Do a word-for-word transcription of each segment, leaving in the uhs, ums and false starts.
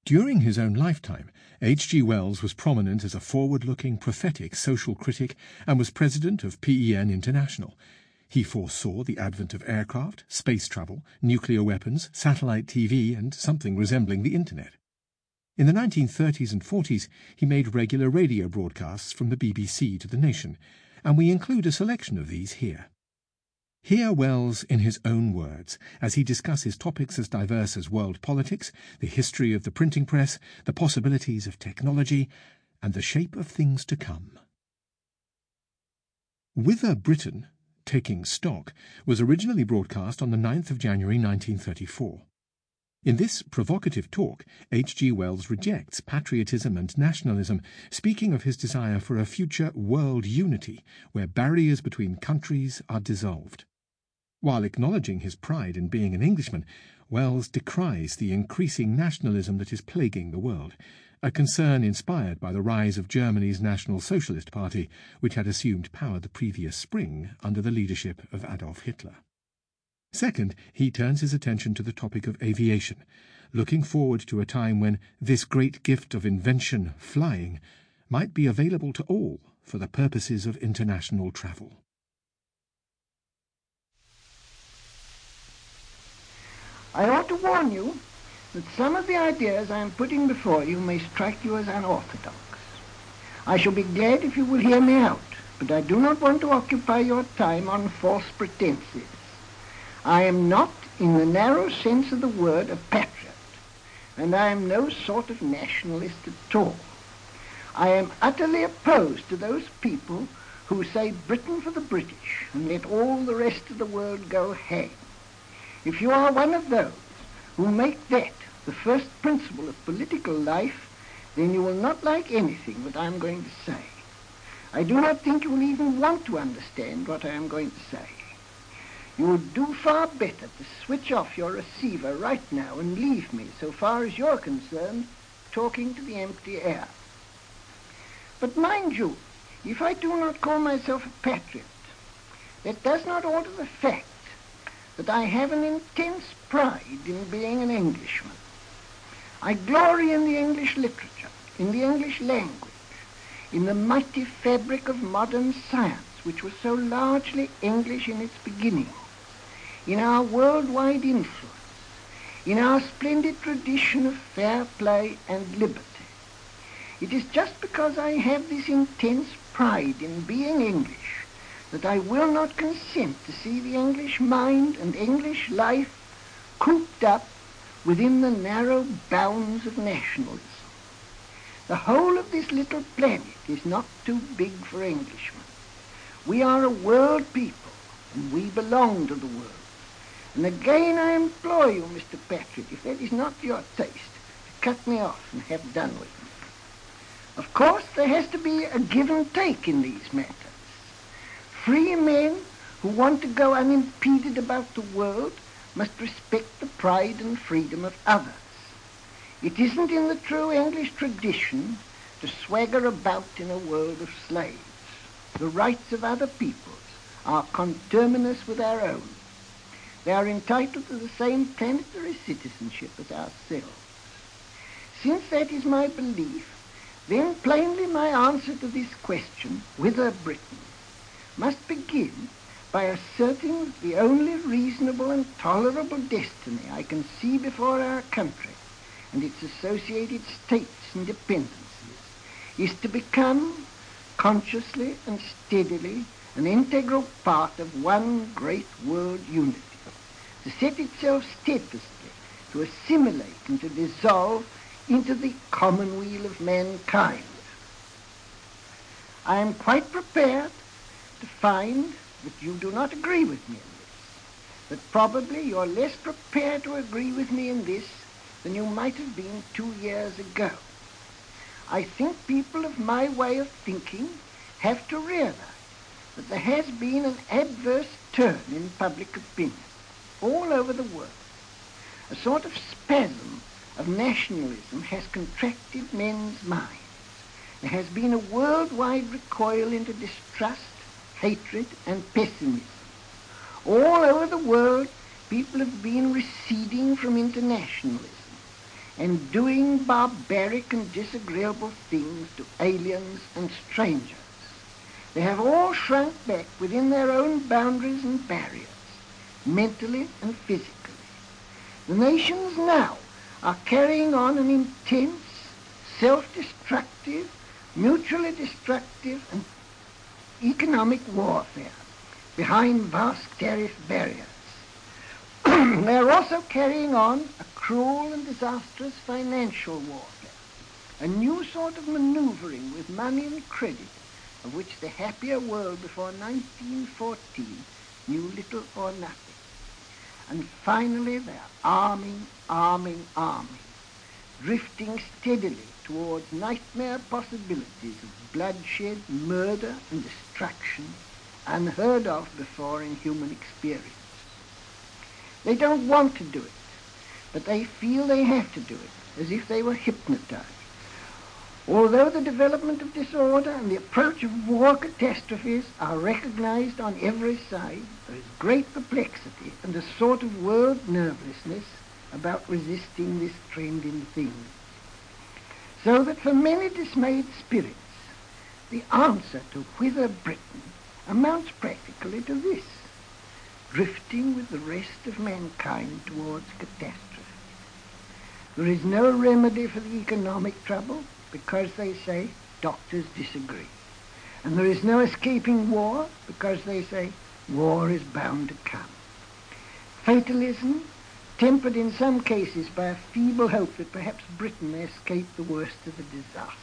During his own lifetime, H G Wells was prominent as a forward-looking, prophetic social critic and was president of P E N International. He foresaw the advent of aircraft, space travel, nuclear weapons, satellite T V, and something resembling the Internet. In the nineteen thirties and forties, he made regular radio broadcasts from the B B C to the nation, and we include a selection of these here. Hear Wells in his own words as he discusses topics as diverse as world politics, the history of the printing press, the possibilities of technology, and the shape of things to come. Whither Britain, Taking Stock, was originally broadcast on the ninth of January nineteen thirty-four. In this provocative talk, H G Wells rejects patriotism and nationalism, speaking of his desire for a future world unity where barriers between countries are dissolved. While acknowledging his pride in being an Englishman, Wells decries the increasing nationalism that is plaguing the world, a concern inspired by the rise of Germany's National Socialist Party, which had assumed power the previous spring under the leadership of Adolf Hitler. Second, he turns his attention to the topic of aviation, looking forward to a time when this great gift of invention, flying, might be available to all for the purposes of international travel. I ought to warn you that some of the ideas I am putting before you may strike you as unorthodox. I shall be glad if you will hear me out, but I do not want to occupy your time on false pretenses. I am not, in the narrow sense of the word, a patriot, and I am no sort of nationalist at all. I am utterly opposed to those people who say Britain for the British and let all the rest of the world go hang. If you are one of those who make that the first principle of political life, then you will not like anything that I am going to say. I do not think you will even want to understand what I am going to say. You would do far better to switch off your receiver right now and leave me, so far as you're concerned, talking to the empty air. But mind you, if I do not call myself a patriot, that does not alter the fact that I have an intense pride in being an Englishman. I glory in the English literature, in the English language, in the mighty fabric of modern science, which was so largely English in its beginning, in our worldwide influence, in our splendid tradition of fair play and liberty. It is just because I have this intense pride in being English that I will not consent to see the English mind and English life cooped up within the narrow bounds of nationalism. The whole of this little planet is not too big for Englishmen. We are a world people, and we belong to the world. And again I implore you, Mister Patrick, if that is not your taste, to cut me off and have done with me. Of course, there has to be a give and take in these matters. Free men who want to go unimpeded about the world must respect the pride and freedom of others. It isn't in the true English tradition to swagger about in a world of slaves. The rights of other peoples are conterminous with our own. They are entitled to the same planetary citizenship as ourselves. Since that is my belief, then plainly my answer to this question, whither Britain, must begin by asserting that the only reasonable and tolerable destiny I can see before our country and its associated states and dependencies is to become, consciously and steadily, an integral part of one great world unity, to set itself steadfastly to assimilate and to dissolve into the commonweal of mankind. I am quite prepared to find that you do not agree with me in this, that probably you're less prepared to agree with me in this than you might have been two years ago. I think people of my way of thinking have to realize that there has been an adverse turn in public opinion all over the world. A sort of spasm of nationalism has contracted men's minds. There has been a worldwide recoil into distrust, hatred, and pessimism. All over the world, people have been receding from internationalism, and doing barbaric and disagreeable things to aliens and strangers. They have all shrunk back within their own boundaries and barriers, mentally and physically. The nations now are carrying on an intense, self-destructive, mutually destructive and economic warfare behind vast tariff barriers. They are also carrying on a cruel and disastrous financial warfare, a new sort of maneuvering with money and credit, of which the happier world before nineteen fourteen knew little or nothing. And finally they are arming, arming, arming, drifting steadily towards nightmare possibilities of bloodshed, murder, and destruction unheard of before in human experience. They don't want to do it, but they feel they have to do it, as if they were hypnotized. Although the development of disorder and the approach of war catastrophes are recognized on every side, there is great perplexity and a sort of world nervousness about resisting this trend in things. So that for many dismayed spirits, the answer to whither Britain amounts practically to this: drifting with the rest of mankind towards catastrophe. There is no remedy for the economic trouble because, they say, doctors disagree. And there is no escaping war because, they say, war is bound to come. Fatalism, tempered in some cases by a feeble hope that perhaps Britain may escape the worst of the disaster.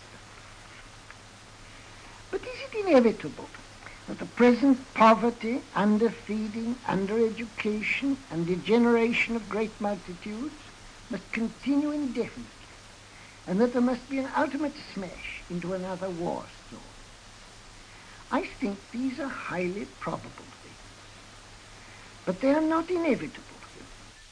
But is it inevitable that the present poverty, underfeeding, undereducation, and degeneration of great multitudes must continue indefinitely, and that there must be an ultimate smash into another war zone? I think these are highly probable things, but they are not inevitable things.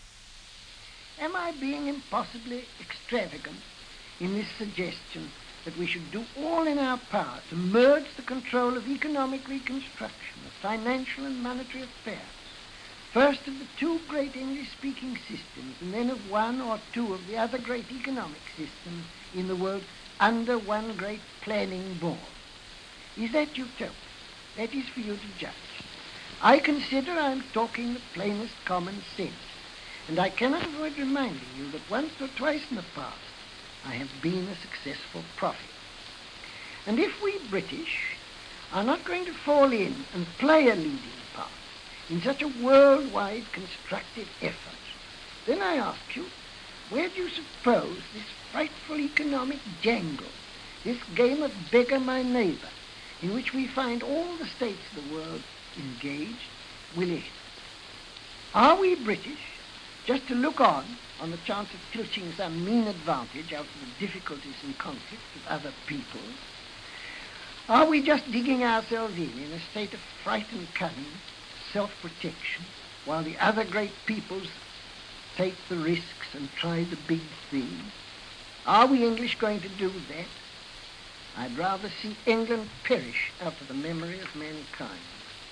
Am I being impossibly extravagant in this suggestion that we should do all in our power to merge the control of economic reconstruction, of financial and monetary affairs, first of the two great English-speaking systems, and then of one or two of the other great economic systems in the world, under one great planning board? Is that utopia? That is for you to judge. I consider I am talking the plainest common sense, and I cannot avoid reminding you that once or twice in the past I have been a successful prophet. And if we British are not going to fall in and play a leading part in such a worldwide constructive effort, then I ask you, where do you suppose this frightful economic jangle, this game of beggar my neighbor, in which we find all the states of the world engaged, will end? Are we British just to look on on the chance of filching some mean advantage out of the difficulties and conflicts of other peoples? Are we just digging ourselves in in a state of frightened cunning, self-protection, while the other great peoples take the risks and try the big things? Are we English going to do that? I'd rather see England perish out of the memory of mankind.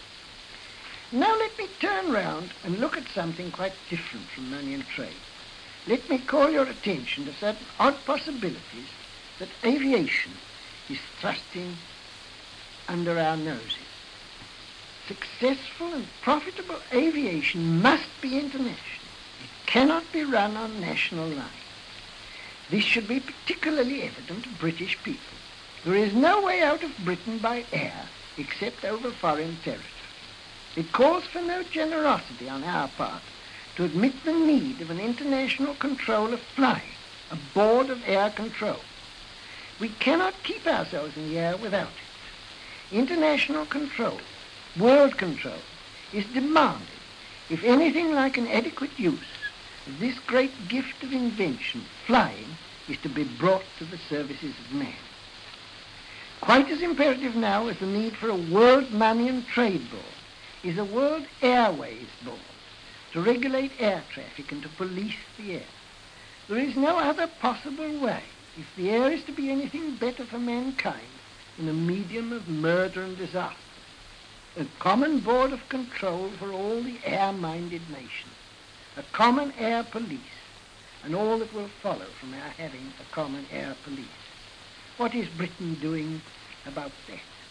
Now let me turn round and look at something quite different from money and trade. Let me call your attention to certain odd possibilities that aviation is thrusting under our noses. Successful and profitable aviation must be international. It cannot be run on national lines. This should be particularly evident to British people. There is no way out of Britain by air except over foreign territory. It calls for no generosity on our part to admit the need of an international control of flying, a board of air control. We cannot keep ourselves in the air without it. International control, world control, is demanded if anything like an adequate use of this great gift of invention, flying, is to be brought to the services of man. Quite as imperative now as the need for a world money and trade board is a world airways board to regulate air traffic and to police the air. There is no other possible way, if the air is to be anything better for mankind than a medium of murder and disaster. A common board of control for all the air-minded nations, a common air police, and all that will follow from our having a common air police. What is Britain doing about that?